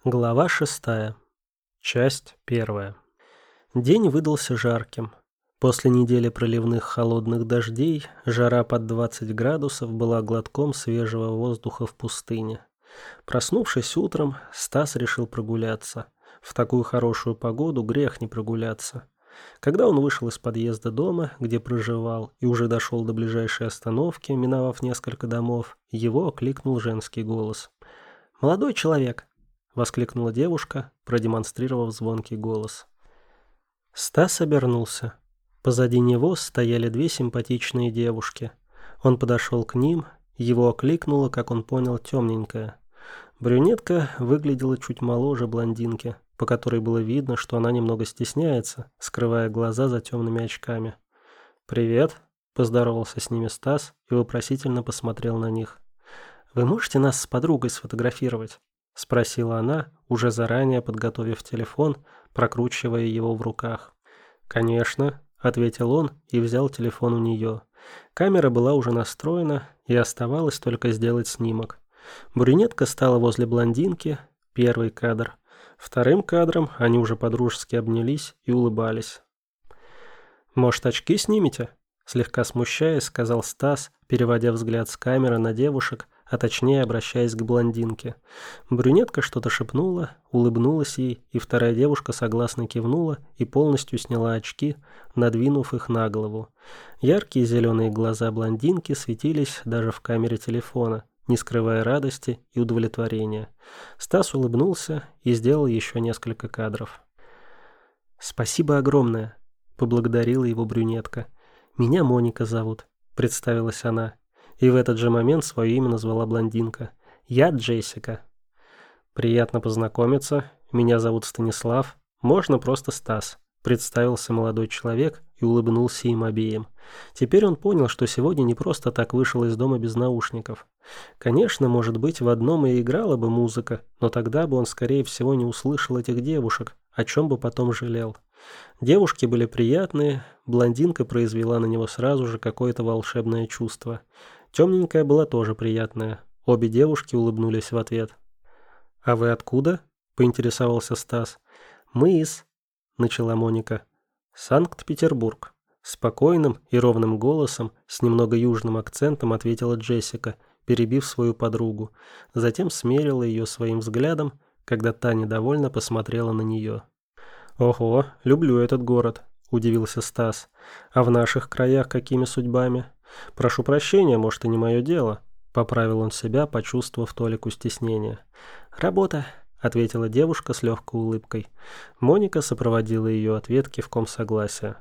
Глава 6. Часть 1. День выдался жарким. После недели проливных холодных дождей жара под 20 градусов была глотком свежего воздуха в пустыне. Проснувшись утром, Стас решил прогуляться. В такую хорошую погоду грех не прогуляться. Когда он вышел из подъезда дома, где проживал, и уже дошел до ближайшей остановки, миновав несколько домов, его окликнул женский голос. «Молодой человек!» — воскликнула девушка, продемонстрировав звонкий голос. Стас обернулся. Позади него стояли две симпатичные девушки. Он подошел к ним, его окликнула, как он понял, темненькая. Брюнетка выглядела чуть моложе блондинки, по которой было видно, что она немного стесняется, скрывая глаза за темными очками. «Привет», — поздоровался с ними Стас и вопросительно посмотрел на них. «Вы можете нас с подругой сфотографировать?» — спросила она, уже заранее подготовив телефон, прокручивая его в руках. «Конечно», — ответил он и взял телефон у нее. Камера была уже настроена, и оставалось только сделать снимок. Брюнетка стала возле блондинки, первый кадр. Вторым кадром они уже подружески обнялись и улыбались. «Может, очки снимете?» — слегка смущаясь, сказал Стас, переводя взгляд с камеры на девушек, а точнее обращаясь к блондинке. Брюнетка что-то шепнула, улыбнулась ей, и вторая девушка согласно кивнула и полностью сняла очки, надвинув их на голову. Яркие зеленые глаза блондинки светились даже в камере телефона, не скрывая радости и удовлетворения. Стас улыбнулся и сделал еще несколько кадров. «Спасибо огромное», — поблагодарила его брюнетка. «Меня Моника зовут», — представилась она. И в этот же момент свое имя назвала блондинка. «Я Джессика». «Приятно познакомиться. Меня зовут Станислав. Можно просто Стас», — представился молодой человек и улыбнулся им обеим. Теперь он понял, что сегодня не просто так вышел из дома без наушников. Конечно, может быть, в одном и играла бы музыка, но тогда бы он, скорее всего, не услышал этих девушек, о чем бы потом жалел. Девушки были приятные, блондинка произвела на него сразу же какое-то волшебное чувство. Темненькая была тоже приятная. Обе девушки улыбнулись в ответ. «А вы откуда?» — поинтересовался Стас. «Мы из...» — начала Моника. «Санкт-Петербург». Спокойным и ровным голосом, с немного южным акцентом ответила Джессика, перебив свою подругу. Затем смерила ее своим взглядом, когда та недовольно посмотрела на нее. «Ого, люблю этот город», — удивился Стас. «А в наших краях какими судьбами? Прошу прощения, может, и не мое дело», — поправил он себя, почувствовав толику стеснения. «Работа», — ответила девушка с легкой улыбкой. Моника сопроводила ее ответ кивком согласия.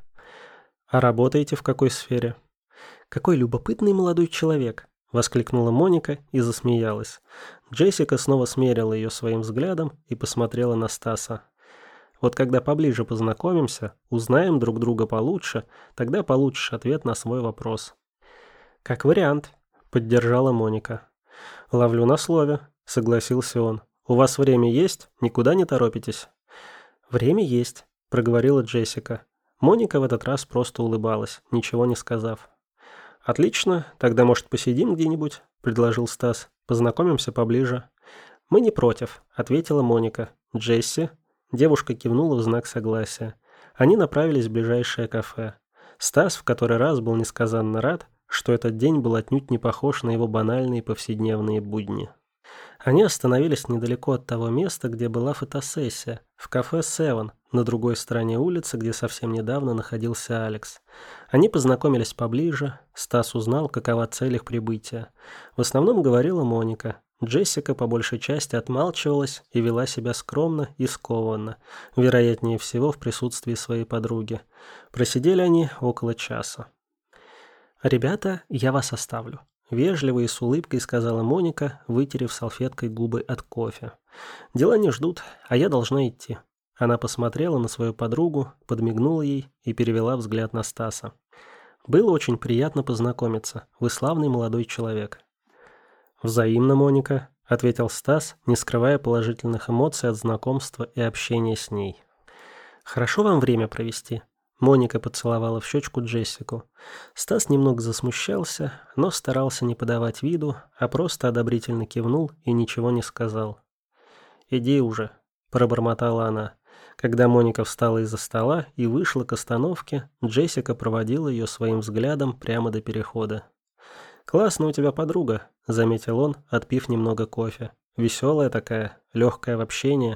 «А работаете в какой сфере?» «Какой любопытный молодой человек», — воскликнула Моника и засмеялась. Джессика снова смерила ее своим взглядом и посмотрела на Стаса. «Вот когда поближе познакомимся, узнаем друг друга получше, тогда получишь ответ на свой вопрос». «Как вариант», — поддержала Моника. «Ловлю на слове», — согласился он. «У вас время есть? Никуда не торопитесь?» «Время есть», — проговорила Джессика. Моника в этот раз просто улыбалась, ничего не сказав. «Отлично, тогда, может, посидим где-нибудь?» — предложил Стас. «Познакомимся поближе». «Мы не против», — ответила Моника. «Джесси?» Девушка кивнула в знак согласия. Они направились в ближайшее кафе. Стас в который раз был несказанно рад, что этот день был отнюдь не похож на его банальные повседневные будни. Они остановились недалеко от того места, где была фотосессия, в кафе «Севен», на другой стороне улицы, где совсем недавно находился Алекс. Они познакомились поближе, Стас узнал, какова цель их прибытия. В основном говорила Моника. Джессика по большей части отмалчивалась и вела себя скромно и скованно, вероятнее всего в присутствии своей подруги. Просидели они около часа. «Ребята, я вас оставлю», — вежливо и с улыбкой сказала Моника, вытерев салфеткой губы от кофе. «Дела не ждут, а я должна идти». Она посмотрела на свою подругу, подмигнула ей и перевела взгляд на Стаса. «Было очень приятно познакомиться. Вы славный молодой человек». «Взаимно, Моника», — ответил Стас, не скрывая положительных эмоций от знакомства и общения с ней. «Хорошо вам время провести?» Моника поцеловала в щечку Джессику. Стас немного засмущался, но старался не подавать виду, а просто одобрительно кивнул и ничего не сказал. иди уже», – пробормотала она. Когда Моника встала из-за стола и вышла к остановке, Джессика проводила ее своим взглядом прямо до перехода. «Классная у тебя подруга», – заметил он, отпив немного кофе. «Веселая такая, легкая в общении».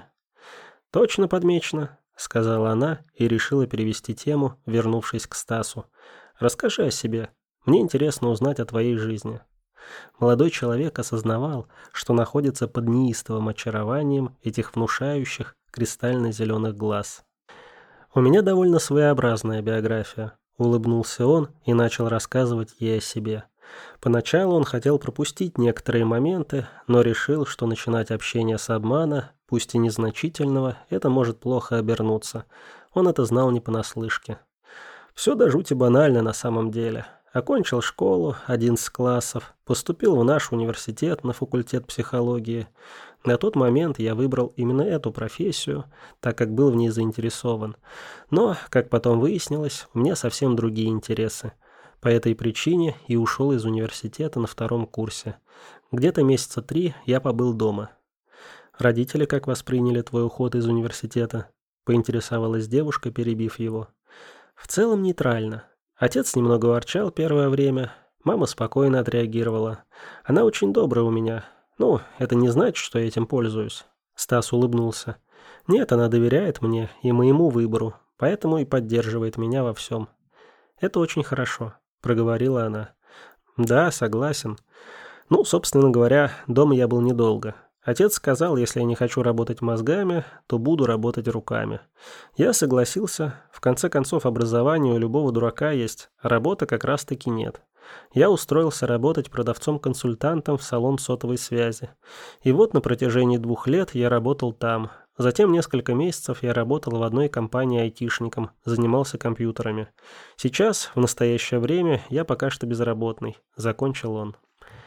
«Точно подмечено», – сказала она и решила перевести тему, вернувшись к Стасу. «Расскажи о себе. Мне интересно узнать о твоей жизни». Молодой человек осознавал, что находится под неистовым очарованием этих внушающих кристально-зеленых глаз. «У меня довольно своеобразная биография», – улыбнулся он и начал рассказывать ей о себе. Поначалу он хотел пропустить некоторые моменты, но решил, что начинать общение с обмана, пусть и незначительного, это может плохо обернуться. Он это знал не понаслышке. Все до жути банально на самом деле. Окончил школу, 11 классов, поступил в наш университет на факультет психологии. На тот момент я выбрал именно эту профессию, так как был в ней заинтересован. Но, как потом выяснилось, у меня совсем другие интересы. По этой причине и ушел из университета на 2-м курсе. Где-то месяца 3 я побыл дома. «Родители как восприняли твой уход из университета?» – поинтересовалась девушка, перебив его. «В целом нейтрально. Отец немного ворчал первое время, мама спокойно отреагировала. Она очень добрая у меня. Ну, это не значит, что я этим пользуюсь». Стас улыбнулся. «Нет, она доверяет мне и моему выбору, поэтому и поддерживает меня во всем». «Это очень хорошо», – проговорила она. «Да, согласен. Ну, собственно говоря, дома я был недолго. Отец сказал, если я не хочу работать мозгами, то буду работать руками. Я согласился. В конце концов, образование у любого дурака есть, а работы как раз-таки нет. Я устроился работать продавцом-консультантом в салон сотовой связи. И вот на протяжении 2 лет я работал там. Затем несколько месяцев я работал в одной компании айтишником, занимался компьютерами. Сейчас, в настоящее время, я пока что безработный», – закончил он.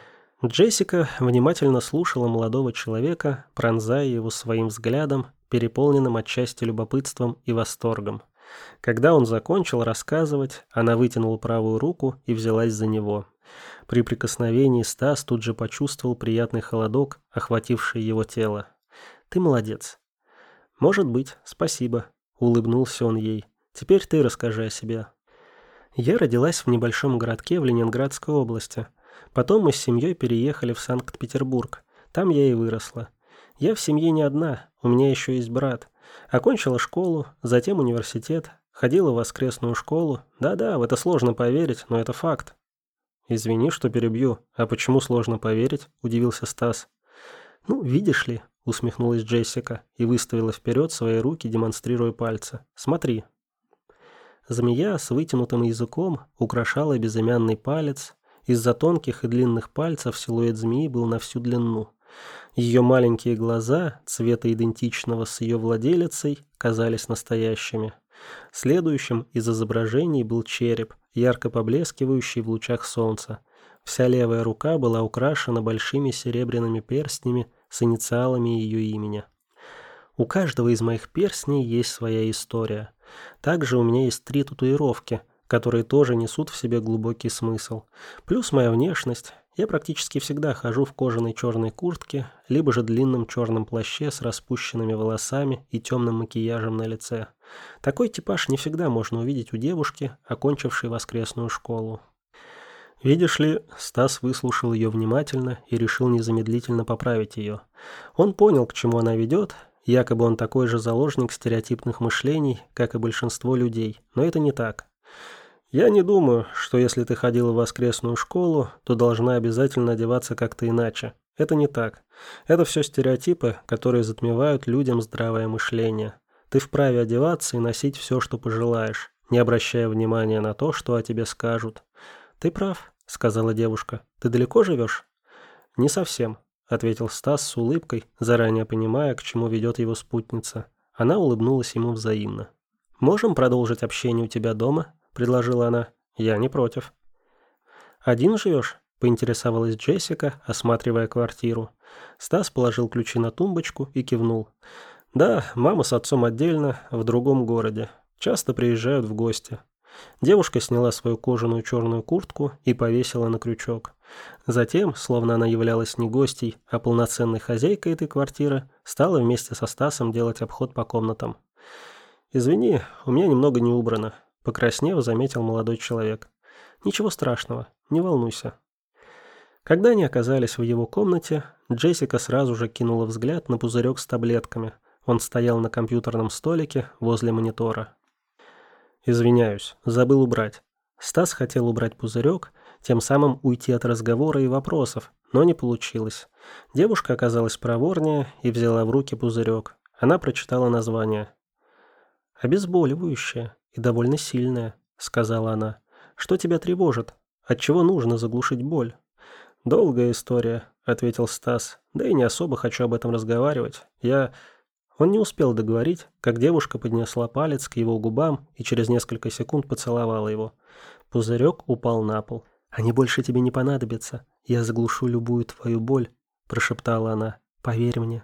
Джессика внимательно слушала молодого человека, пронзая его своим взглядом, переполненным отчасти любопытством и восторгом. Когда он закончил рассказывать, она вытянула правую руку и взялась за него. При прикосновении Стас тут же почувствовал приятный холодок, охвативший его тело. «Ты молодец». «Может быть, спасибо», — улыбнулся он ей. «Теперь ты расскажи о себе». «Я родилась в небольшом городке в Ленинградской области. Потом мы с семьей переехали в Санкт-Петербург. Там я и выросла. Я в семье не одна, у меня еще есть брат. Окончила школу, затем университет, ходила в воскресную школу. Да-да, в это сложно поверить, но это факт». «Извини, что перебью. А почему сложно поверить?» – удивился Стас. «Ну, видишь ли», – усмехнулась Джессика и выставила вперед свои руки, демонстрируя пальцы. «Смотри». Змея с вытянутым языком украшала безымянный палец. Из-за тонких и длинных пальцев силуэт змеи был на всю длину. Ее маленькие глаза, цвета идентичного с ее владелицей, казались настоящими. Следующим из изображений был череп, ярко поблескивающий в лучах солнца. Вся левая рука была украшена большими серебряными перстнями с инициалами ее имени. У каждого из моих перстней есть своя история. Также у меня есть 3 татуировки, которые тоже несут в себе глубокий смысл. Плюс моя внешность. Я практически всегда хожу в кожаной черной куртке, либо же длинном черном плаще с распущенными волосами и темным макияжем на лице. Такой типаж не всегда можно увидеть у девушки, окончившей воскресную школу. Видишь ли, Стас выслушал ее внимательно и решил незамедлительно поправить ее. Он понял, к чему она ведет. Якобы он такой же заложник стереотипных мышлений, как и большинство людей, но это не так. «Я не думаю, что если ты ходила в воскресную школу, то должна обязательно одеваться как-то иначе. Это не так. Это все стереотипы, которые затмевают людям здравое мышление. Ты вправе одеваться и носить все, что пожелаешь, не обращая внимания на то, что о тебе скажут». «Ты прав», — сказала девушка. «Ты далеко живешь?» «Не совсем», — ответил Стас с улыбкой, заранее понимая, к чему ведет его спутница. Она улыбнулась ему взаимно. «Можем продолжить общение у тебя дома?» – предложила она. «Я не против». «Один живешь?» – поинтересовалась Джессика, осматривая квартиру. Стас положил ключи на тумбочку и кивнул. «Да, мама с отцом отдельно, в другом городе. Часто приезжают в гости. Девушка сняла свою кожаную черную куртку и повесила на крючок. Затем, словно она являлась не гостьей, а полноценной хозяйкой этой квартиры, стала вместе со Стасом делать обход по комнатам. «Извини, у меня немного не убрано», — покраснев, заметил молодой человек. «Ничего страшного, не волнуйся». Когда они оказались в его комнате, Джессика сразу же кинула взгляд на пузырек с таблетками. Он стоял на компьютерном столике возле монитора. «Извиняюсь, забыл убрать». Стас хотел убрать пузырек, тем самым уйти от разговора и вопросов, но не получилось. Девушка оказалась проворнее и взяла в руки пузырек. Она прочитала название. «Обезболивающее и довольно сильное», — сказала она. «Что тебя тревожит? Отчего нужно заглушить боль?» «Долгая история», — ответил Стас. «Да и не особо хочу об этом разговаривать. Он не успел договорить, как девушка поднесла палец к его губам и через несколько секунд поцеловала его. Пузырек упал на пол. «Они больше тебе не понадобятся. Я заглушу любую твою боль», — прошептала она. «Поверь мне».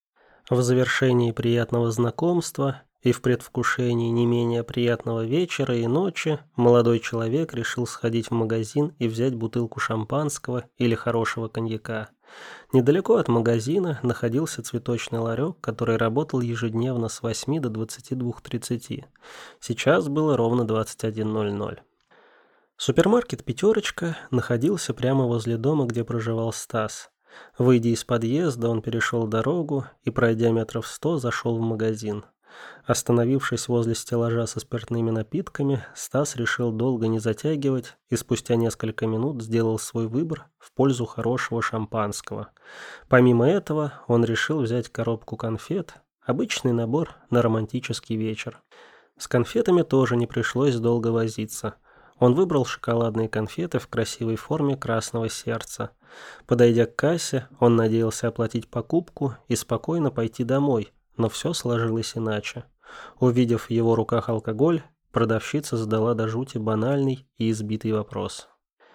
В завершении приятного знакомства и в предвкушении не менее приятного вечера и ночи молодой человек решил сходить в магазин и взять бутылку шампанского или хорошего коньяка. Недалеко от магазина находился цветочный ларек, который работал ежедневно с 8 до 22:30. Сейчас было ровно 21:00. Супермаркет «Пятерочка» находился прямо возле дома, где проживал Стас. Выйдя из подъезда, он перешел дорогу и, пройдя метров 100, зашел в магазин. Остановившись возле стеллажа со спиртными напитками, Стас решил долго не затягивать и спустя несколько минут сделал свой выбор в пользу хорошего шампанского. Помимо этого, он решил взять коробку конфет, обычный набор на романтический вечер. С конфетами тоже не пришлось долго возиться. Он выбрал шоколадные конфеты в красивой форме красного сердца. Подойдя к кассе, он надеялся оплатить покупку и спокойно пойти домой, но все сложилось иначе. Увидев в его руках алкоголь, продавщица задала до жути банальный и избитый вопрос.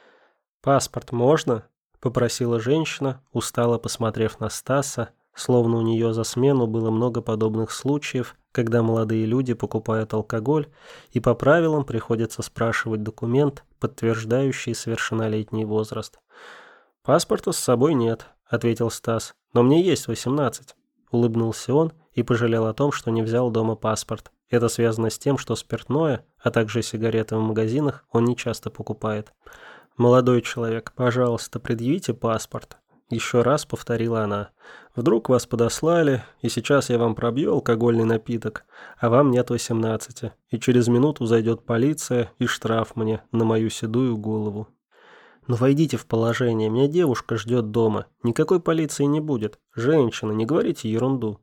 «Паспорт можно?» – попросила женщина, устало посмотрев на Стаса, словно у нее за смену было много подобных случаев, когда молодые люди покупают алкоголь, и по правилам приходится спрашивать документ, подтверждающий совершеннолетний возраст. «Паспорта с собой нет», – ответил Стас, – «но мне есть 18». Улыбнулся он и пожалел о том, что не взял дома паспорт. Это связано с тем, что спиртное, а также сигареты в магазинах он не часто покупает. «Молодой человек, пожалуйста, предъявите паспорт», – еще раз повторила она. «Вдруг вас подослали, и сейчас я вам пробью алкогольный напиток, а вам нет 18, и через минуту зайдет полиция и штраф мне на мою седую голову». «Ну войдите в положение, меня девушка ждет дома. Никакой полиции не будет. Женщина, не говорите ерунду».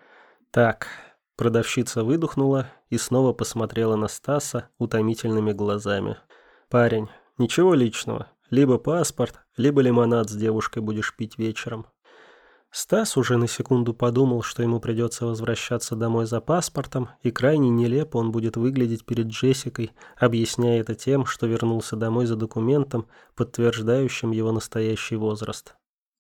«Так», – продавщица выдохнула и снова посмотрела на Стаса утомительными глазами. «Парень, ничего личного. Либо паспорт, либо лимонад с девушкой будешь пить вечером». Стас уже на секунду подумал, что ему придется возвращаться домой за паспортом, и крайне нелепо он будет выглядеть перед Джессикой, объясняя это тем, что вернулся домой за документом, подтверждающим его настоящий возраст.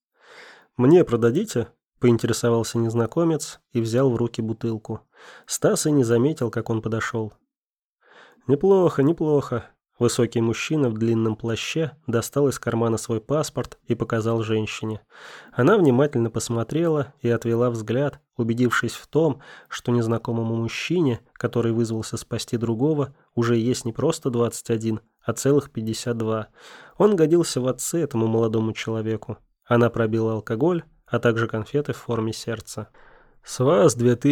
«Мне продадите?» – поинтересовался незнакомец и взял в руки бутылку. Стас и не заметил, как он подошел. «Неплохо, неплохо». Высокий мужчина в длинном плаще достал из кармана свой паспорт и показал женщине. Она внимательно посмотрела и отвела взгляд, убедившись в том, что незнакомому мужчине, который вызвался спасти другого, уже есть не просто 21, а целых 52. Он годился в отцы этому молодому человеку. Она пробила алкоголь, а также конфеты в форме сердца. «С вас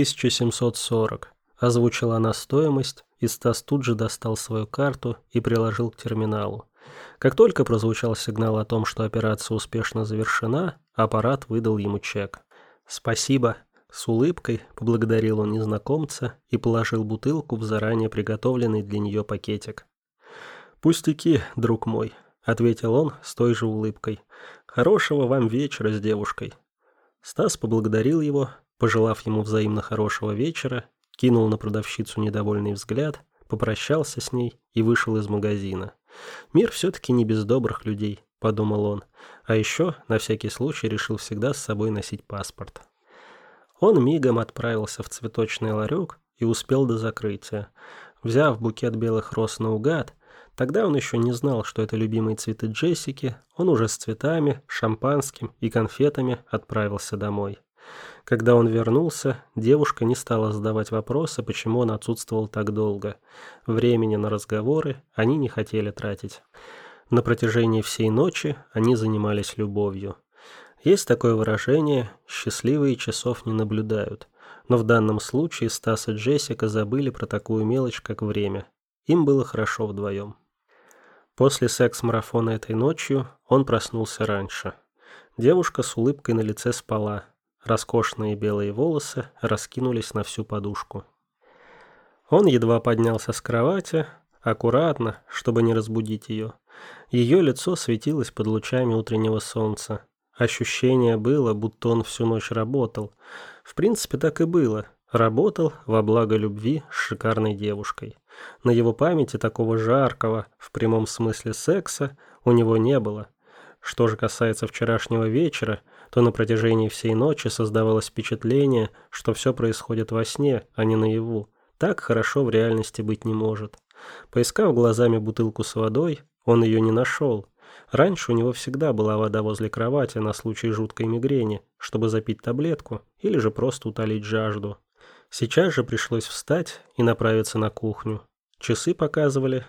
2740», – озвучила она стоимость, и Стас тут же достал свою карту и приложил к терминалу. Как только прозвучал сигнал о том, что операция успешно завершена, аппарат выдал ему чек. «Спасибо», – с улыбкой поблагодарил он незнакомца и положил бутылку в заранее приготовленный для нее пакетик. «Пустяки, друг мой», – ответил он с той же улыбкой. «Хорошего вам вечера с девушкой». Стас поблагодарил его, пожелав ему взаимно хорошего вечера, кинул на продавщицу недовольный взгляд, попрощался с ней и вышел из магазина. «Мир все-таки не без добрых людей», – подумал он. А еще, на всякий случай, решил всегда с собой носить паспорт. Он мигом отправился в цветочный ларек и успел до закрытия. взяв букет белых роз наугад. Тогда он еще не знал, что это любимые цветы Джессики, он уже с цветами, шампанским и конфетами отправился домой. Когда он вернулся, девушка не стала задавать вопросы, почему он отсутствовал так долго. Времени на разговоры они не хотели тратить. На протяжении всей ночи они занимались любовью. Есть такое выражение «счастливые часов не наблюдают», но в данном случае Стас и Джессика забыли про такую мелочь, как время. Им было хорошо вдвоем. После секс-марафона этой ночью он проснулся раньше. Девушка с улыбкой на лице спала. Роскошные белые волосы раскинулись на всю подушку. Он едва поднялся с кровати, аккуратно, чтобы не разбудить ее. Ее лицо светилось под лучами утреннего солнца. Ощущение было, будто он всю ночь работал. В принципе, так и было. Работал во благо любви с шикарной девушкой. На его памяти такого жаркого, в прямом смысле секса, у него не было. Что же касается вчерашнего вечера, то на протяжении всей ночи создавалось впечатление, что все происходит во сне, а не наяву. Так хорошо в реальности быть не может. Поискав глазами бутылку с водой, он ее не нашел. Раньше у него всегда была вода возле кровати на случай жуткой мигрени, чтобы запить таблетку или же просто утолить жажду. Сейчас же пришлось встать и направиться на кухню. Часы показывали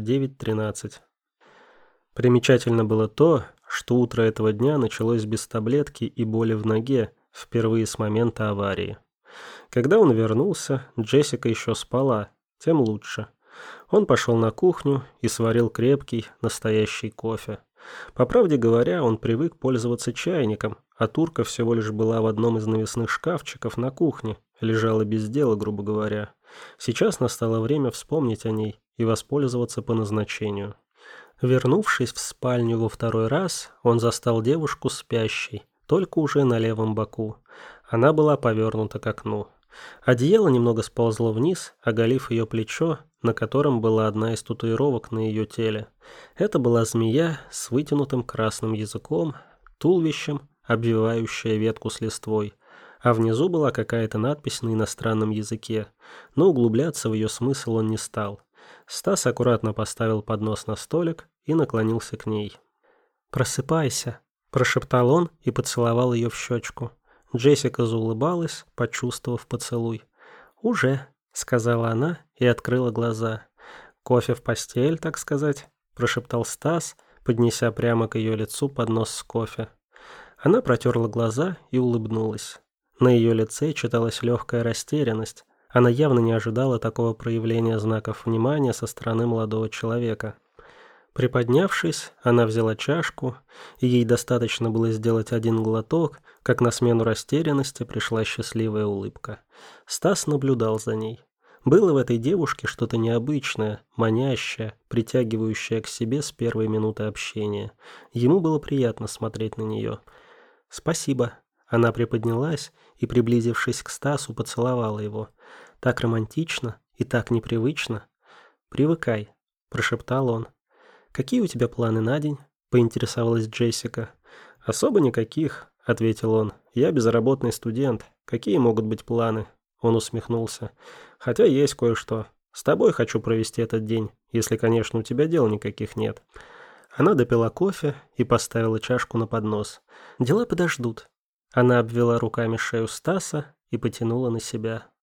09:13. Примечательно было то, что утро этого дня началось без таблетки и боли в ноге, впервые с момента аварии. Когда он вернулся, Джессика еще спала, тем лучше. Он пошел на кухню и сварил крепкий, настоящий кофе. По правде говоря, он привык пользоваться чайником, а турка всего лишь была в одном из навесных шкафчиков на кухне, лежала без дела, грубо говоря. Сейчас настало время вспомнить о ней и воспользоваться по назначению. Вернувшись в спальню во второй раз, он застал девушку спящей, только уже на левом боку. Она была повернута к окну. Одеяло немного сползло вниз, оголив ее плечо, на котором была одна из татуировок на ее теле. Это была змея с вытянутым красным языком, туловищем, обвивающая ветку с листвой, а внизу была какая-то надпись на иностранном языке, но углубляться в ее смысл он не стал. Стас аккуратно поставил поднос на столик и наклонился к ней. «Просыпайся», – прошептал он и поцеловал ее в щечку. Джессика заулыбалась, почувствовав поцелуй. «Уже», — сказала она и открыла глаза. «Кофе в постель, так сказать», — прошептал Стас, поднеся прямо к ее лицу поднос с кофе. Она протерла глаза и улыбнулась. На ее лице читалась легкая растерянность. Она явно не ожидала такого проявления знаков внимания со стороны молодого человека. Приподнявшись, она взяла чашку, и ей достаточно было сделать один глоток, как на смену растерянности пришла счастливая улыбка. Стас наблюдал за ней. Было в этой девушке что-то необычное, манящее, притягивающее к себе с первой минуты общения. Ему было приятно смотреть на нее. «Спасибо». Она приподнялась и, приблизившись к Стасу, поцеловала его. «Так романтично и так непривычно». «Привыкай», – прошептал он. «Какие у тебя планы на день?» – поинтересовалась Джессика. «Особо никаких», – ответил он. «Я безработный студент. Какие могут быть планы?» Он усмехнулся. «Хотя есть кое-что. С тобой хочу провести этот день, если, конечно, у тебя дел никаких нет». Она допила кофе и поставила чашку на поднос. «Дела подождут». Она обвела руками шею Стаса и потянула на себя.